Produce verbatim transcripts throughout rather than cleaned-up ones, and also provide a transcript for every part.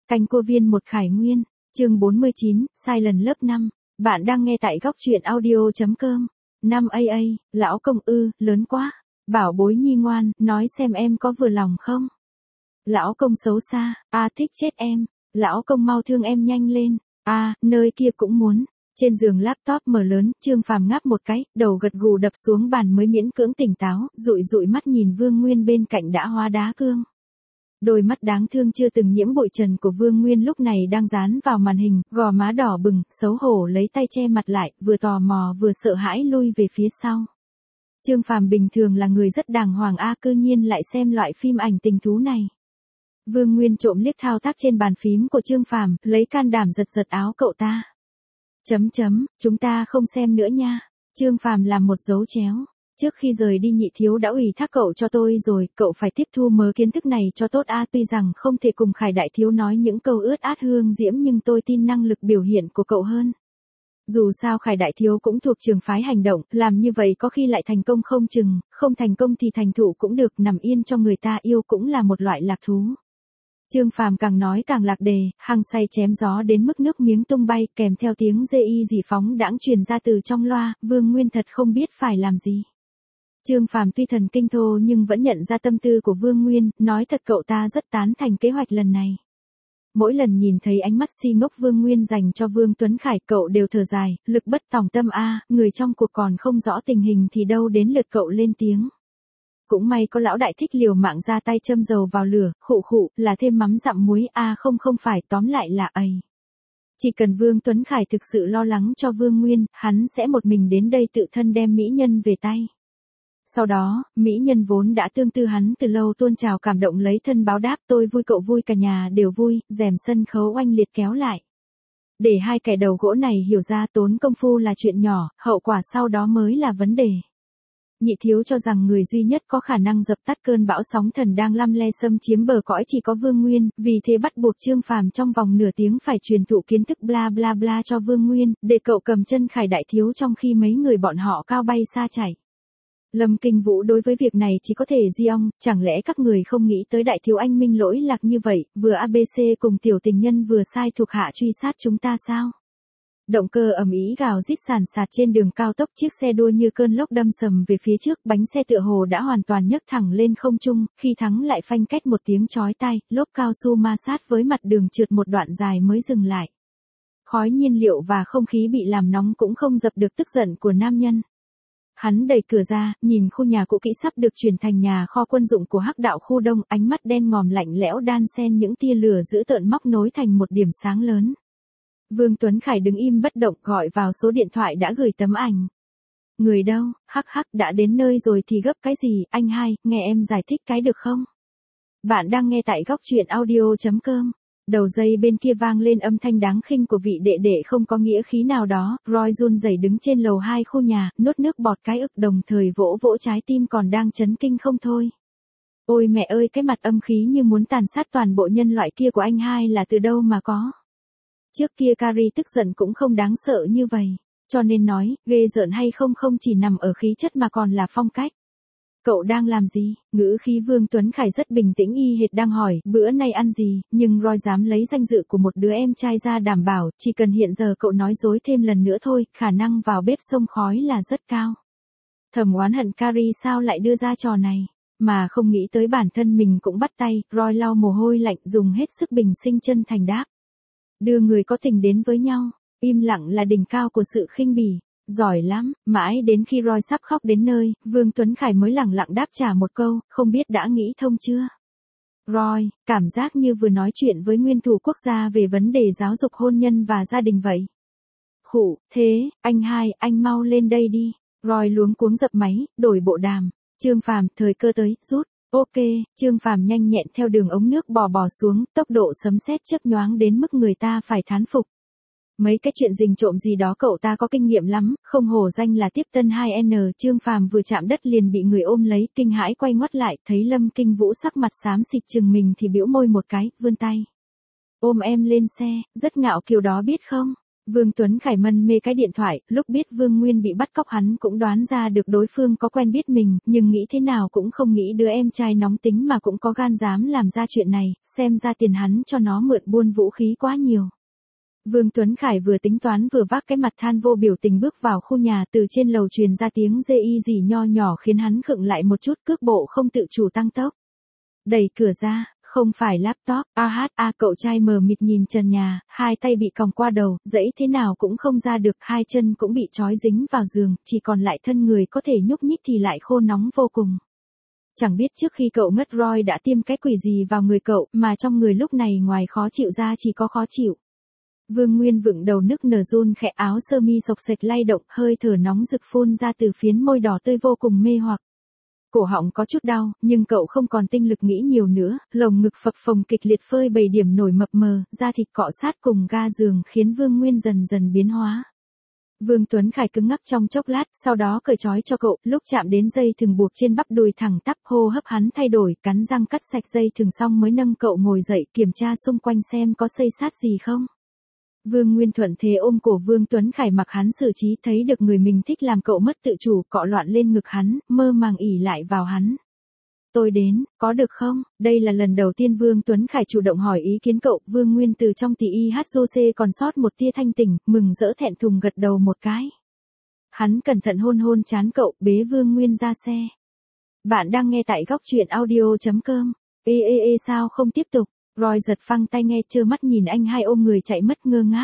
Canh Cua Viên một Khải Nguyên, chương bốn mươi chín, sai lần lớp năm. Bạn đang nghe tại góc truyện audio.com. năm a a, lão công ư, lớn quá. Bảo bối nhi ngoan, nói xem em có vừa lòng không? Lão công xấu xa, a thích chết em. Lão công mau thương em nhanh lên. A, nơi kia cũng muốn. Trên giường laptop mở lớn, Trương Phàm ngáp một cái, đầu gật gù đập xuống bàn mới miễn cưỡng tỉnh táo, dụi dụi mắt nhìn Vương Nguyên bên cạnh đã hóa đá cương. Đôi mắt đáng thương chưa từng nhiễm bụi trần của Vương Nguyên lúc này đang dán vào màn hình, gò má đỏ bừng, xấu hổ lấy tay che mặt lại, vừa tò mò vừa sợ hãi lui về phía sau. Trương Phàm bình thường là người rất đàng hoàng a, cư nhiên lại xem loại phim ảnh tình thú này. Vương Nguyên trộm liếc thao tác trên bàn phím của Trương Phàm, lấy can đảm giật giật áo cậu ta. Chấm chấm, chúng ta không xem nữa nha. Trương Phàm làm một dấu chéo. Trước khi rời đi nhị thiếu đã ủy thác cậu cho tôi rồi, cậu phải tiếp thu mớ kiến thức này cho tốt a. Tuy rằng không thể cùng Khải đại thiếu nói những câu ướt át hương diễm nhưng tôi tin năng lực biểu hiện của cậu hơn. Dù sao Khải đại thiếu cũng thuộc trường phái hành động, làm như vậy có khi lại thành công không chừng, không thành công thì thành thụ cũng được, nằm yên cho người ta yêu cũng là một loại lạc thú. Trương Phàm càng nói càng lạc đề, hăng say chém gió đến mức nước miếng tung bay, kèm theo tiếng dê y dì phóng đãng truyền ra từ trong loa, Vương Nguyên thật không biết phải làm gì. Trương Phàm tuy thần kinh thô nhưng vẫn nhận ra tâm tư của Vương Nguyên, nói thật cậu ta rất tán thành kế hoạch lần này. Mỗi lần nhìn thấy ánh mắt si ngốc Vương Nguyên dành cho Vương Tuấn Khải, cậu đều thở dài, lực bất tòng tâm a, người trong cuộc còn không rõ tình hình thì đâu đến lượt cậu lên tiếng. Cũng may có lão đại thích liều mạng ra tay châm dầu vào lửa, khụ khụ, là thêm mắm dặm muối a à, không không phải, tóm lại là ầy. Chỉ cần Vương Tuấn Khải thực sự lo lắng cho Vương Nguyên, hắn sẽ một mình đến đây tự thân đem mỹ nhân về tay. Sau đó, mỹ nhân vốn đã tương tư hắn từ lâu tuôn trào cảm động lấy thân báo đáp, tôi vui cậu vui cả nhà đều vui, rèm sân khấu oanh liệt kéo lại. Để hai kẻ đầu gỗ này hiểu ra tốn công phu là chuyện nhỏ, hậu quả sau đó mới là vấn đề. Nhị thiếu cho rằng người duy nhất có khả năng dập tắt cơn bão sóng thần đang lăm le xâm chiếm bờ cõi chỉ có Vương Nguyên, vì thế bắt buộc Trương Phàm trong vòng nửa tiếng phải truyền thụ kiến thức bla bla bla cho Vương Nguyên, để cậu cầm chân Khải đại thiếu trong khi mấy người bọn họ cao bay xa chảy. Lâm Kinh Vũ đối với việc này chỉ có thể di ong, chẳng lẽ các người không nghĩ tới đại thiếu anh minh lỗi lạc như vậy, vừa a bê xê cùng tiểu tình nhân vừa sai thuộc hạ truy sát chúng ta sao? Động cơ ầm ĩ gào rít sàn sạt trên đường cao tốc, chiếc xe đua như cơn lốc đâm sầm về phía trước, bánh xe tựa hồ đã hoàn toàn nhấc thẳng lên không trung, khi thắng lại phanh cách một tiếng chói tai, lốp cao su ma sát với mặt đường trượt một đoạn dài mới dừng lại. Khói nhiên liệu và không khí bị làm nóng cũng không dập được tức giận của nam nhân. Hắn đẩy cửa ra, nhìn khu nhà cũ kỹ sắp được chuyển thành nhà kho quân dụng của Hắc đạo khu đông, ánh mắt đen ngòm lạnh lẽo đan xen những tia lửa dữ tợn móc nối thành một điểm sáng lớn. Vương Tuấn Khải đứng im bất động, gọi vào số điện thoại đã gửi tấm ảnh. Người đâu, hắc hắc, đã đến nơi rồi thì gấp cái gì, anh hai, nghe em giải thích cái được không? Bạn đang nghe tại góc truyện audio.com. Đầu dây bên kia vang lên âm thanh đáng khinh của vị đệ đệ không có nghĩa khí nào đó, Roy run rẩy đứng trên lầu hai khu nhà, nuốt nước bọt cái ực đồng thời vỗ vỗ trái tim còn đang chấn kinh không thôi. Ôi mẹ ơi, cái mặt âm khí như muốn tàn sát toàn bộ nhân loại kia của anh hai là từ đâu mà có? Trước kia Carrie tức giận cũng không đáng sợ như vậy, cho nên nói, ghê rợn hay không không chỉ nằm ở khí chất mà còn là phong cách. Cậu đang làm gì? Ngữ khí Vương Tuấn Khải rất bình tĩnh y hệt đang hỏi, bữa nay ăn gì, nhưng Roy dám lấy danh dự của một đứa em trai ra đảm bảo, chỉ cần hiện giờ cậu nói dối thêm lần nữa thôi, khả năng vào bếp xông khói là rất cao. Thầm oán hận Carrie sao lại đưa ra trò này, mà không nghĩ tới bản thân mình cũng bắt tay, Roy lau mồ hôi lạnh dùng hết sức bình sinh chân thành đáp. Đưa người có tình đến với nhau, im lặng là đỉnh cao của sự khinh bỉ. Giỏi lắm, mãi đến khi Roy sắp khóc đến nơi, Vương Tuấn Khải mới lẳng lặng đáp trả một câu, không biết đã nghĩ thông chưa? Roy, cảm giác như vừa nói chuyện với nguyên thủ quốc gia về vấn đề giáo dục hôn nhân và gia đình vậy. Khụ, thế, anh hai, anh mau lên đây đi. Roy luống cuống dập máy, đổi bộ đàm. Trương Phàm, thời cơ tới, rút. Ok, Trương Phàm nhanh nhẹn theo đường ống nước bò bò xuống, tốc độ sấm sét chớp nhoáng đến mức người ta phải thán phục. Mấy cái chuyện rình trộm gì đó cậu ta có kinh nghiệm lắm, không hổ danh là tiếp tân hai N. Trương Phàm vừa chạm đất liền bị người ôm lấy, kinh hãi quay ngoắt lại, thấy Lâm Kinh Vũ sắc mặt xám xịt chừng mình thì bĩu môi một cái, vươn tay. Ôm em lên xe, rất ngạo kiều đó biết không? Vương Tuấn Khải mân mê cái điện thoại, lúc biết Vương Nguyên bị bắt cóc hắn cũng đoán ra được đối phương có quen biết mình, nhưng nghĩ thế nào cũng không nghĩ đứa em trai nóng tính mà cũng có gan dám làm ra chuyện này, xem ra tiền hắn cho nó mượn buôn vũ khí quá nhiều. Vương Tuấn Khải vừa tính toán vừa vác cái mặt than vô biểu tình bước vào khu nhà, từ trên lầu truyền ra tiếng dê y gì nho nhỏ khiến hắn khựng lại một chút, cước bộ không tự chủ tăng tốc. Đẩy cửa ra, không phải laptop, a hát a cậu trai mờ mịt nhìn trần nhà, hai tay bị còng qua đầu, dẫy thế nào cũng không ra được, hai chân cũng bị trói dính vào giường, chỉ còn lại thân người có thể nhúc nhích thì lại khô nóng vô cùng. Chẳng biết trước khi cậu ngất Roy đã tiêm cái quỷ gì vào người cậu, mà trong người lúc này ngoài khó chịu ra chỉ có khó chịu. Vương Nguyên vựng đầu nức nở run khẽ, áo sơ mi xộc xệch lay động, hơi thở nóng rực phun ra từ phiến môi đỏ tươi vô cùng mê hoặc. Cổ họng có chút đau, nhưng cậu không còn tinh lực nghĩ nhiều nữa, lồng ngực phập phồng kịch liệt phơi bày điểm nổi mập mờ, da thịt cọ sát cùng ga giường khiến Vương Nguyên dần dần biến hóa. Vương Tuấn Khải cứng ngắc trong chốc lát, sau đó cởi trói cho cậu, lúc chạm đến dây thừng buộc trên bắp đùi thẳng tắp, hô hấp hắn thay đổi, cắn răng cắt sạch dây thừng xong mới nâng cậu ngồi dậy, kiểm tra xung quanh xem có xây xát gì không. Vương Nguyên thuận thế ôm cổ Vương Tuấn Khải mặc hắn xử trí, thấy được người mình thích làm cậu mất tự chủ, cọ loạn lên ngực hắn, mơ màng ỉ lại vào hắn. Tôi đến, có được không? Đây là lần đầu tiên Vương Tuấn Khải chủ động hỏi ý kiến cậu, Vương Nguyên từ trong tỉ y hát dô xê còn sót một tia thanh tỉnh, mừng rỡ thẹn thùng gật đầu một cái. Hắn cẩn thận hôn hôn trán cậu, bế Vương Nguyên ra xe. Bạn đang nghe tại góc truyện audio chấm com. Ê ê ê sao không tiếp tục? Roy giật phăng tay nghe, trơ mắt nhìn anh hai ôm người chạy mất ngơ ngác.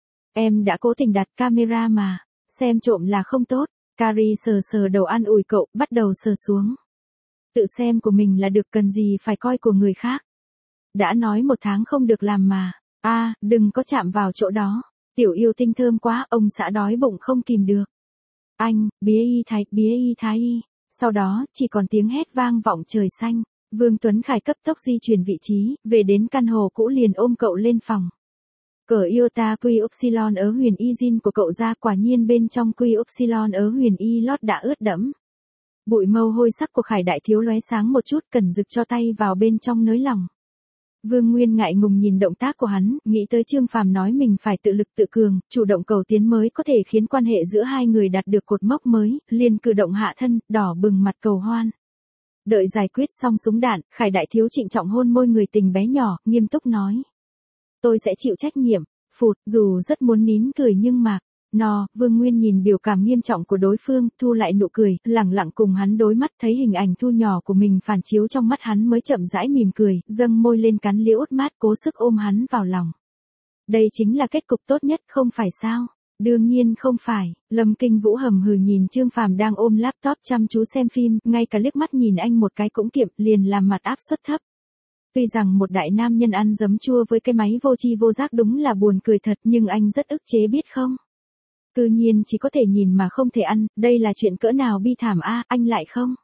Em đã cố tình đặt camera mà, xem trộm là không tốt. Carrie sờ sờ đầu an ủi cậu, bắt đầu sờ xuống. Tự xem của mình là được, cần gì phải coi của người khác. Đã nói một tháng không được làm mà. A, à, đừng có chạm vào chỗ đó. Tiểu yêu tinh thơm quá, ông xã đói bụng không kìm được. Anh, bía y thái, bía y thái y. Sau đó, chỉ còn tiếng hét vang vọng trời xanh. Vương Tuấn Khải cấp tốc di chuyển vị trí, về đến căn hộ cũ liền ôm cậu lên phòng. Cởi iota quy upsilon ở huyền y zin của cậu ra, quả nhiên bên trong quy upsilon ở huyền y lót đã ướt đẫm. Bụi mâu hôi sắc của Khải đại thiếu lóe sáng một chút, cần rực cho tay vào bên trong nới lòng. Vương Nguyên ngại ngùng nhìn động tác của hắn, nghĩ tới Trương Phàm nói mình phải tự lực tự cường, chủ động cầu tiến mới có thể khiến quan hệ giữa hai người đạt được cột mốc mới, liền cử động hạ thân, đỏ bừng mặt cầu hoan. Đợi giải quyết xong súng đạn, Khải đại thiếu trịnh trọng hôn môi người tình bé nhỏ, nghiêm túc nói. Tôi sẽ chịu trách nhiệm. Phụt, dù rất muốn nín cười nhưng mà, no, Vương Nguyên nhìn biểu cảm nghiêm trọng của đối phương, thu lại nụ cười, lẳng lặng cùng hắn đối mắt, thấy hình ảnh thu nhỏ của mình phản chiếu trong mắt hắn mới chậm rãi mỉm cười, dâng môi lên cắn liễu út mát, cố sức ôm hắn vào lòng. Đây chính là kết cục tốt nhất, không phải sao? Đương nhiên không phải. Lâm Kinh Vũ hầm hừ nhìn Trương Phàm đang ôm laptop chăm chú xem phim, ngay cả liếc mắt nhìn anh một cái cũng kiệm, liền làm mặt áp suất thấp. Tuy rằng một đại nam nhân ăn giấm chua với cái máy vô tri vô giác đúng là buồn cười thật, nhưng anh rất ức chế biết không? Cư nhiên chỉ có thể nhìn mà không thể ăn, đây là chuyện cỡ nào bi thảm a, à, anh lại không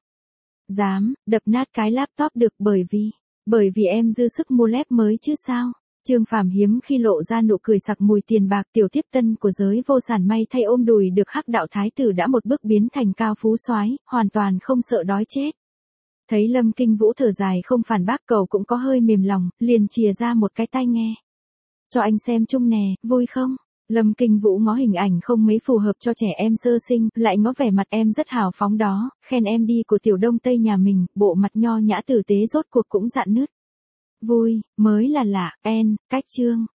dám đập nát cái laptop được, bởi vì bởi vì em dư sức mua lép mới chứ sao? Trương Phàm hiếm khi lộ ra nụ cười sặc mùi tiền bạc, tiểu tiếp tân của giới vô sản may thay ôm đùi được hắc đạo thái tử đã một bước biến thành cao phú soái, hoàn toàn không sợ đói chết. Thấy Lâm Kinh Vũ thở dài không phản bác, cậu cũng có hơi mềm lòng, liền chìa ra một cái tai nghe. Cho anh xem chung nè, vui không? Lâm Kinh Vũ ngó hình ảnh không mấy phù hợp cho trẻ em sơ sinh, lại ngó vẻ mặt em rất hào phóng đó, khen em đi của tiểu đông tây nhà mình, bộ mặt nho nhã tử tế rốt cuộc cũng rạn nứt. Vui, mới là lạ, en, cách chương.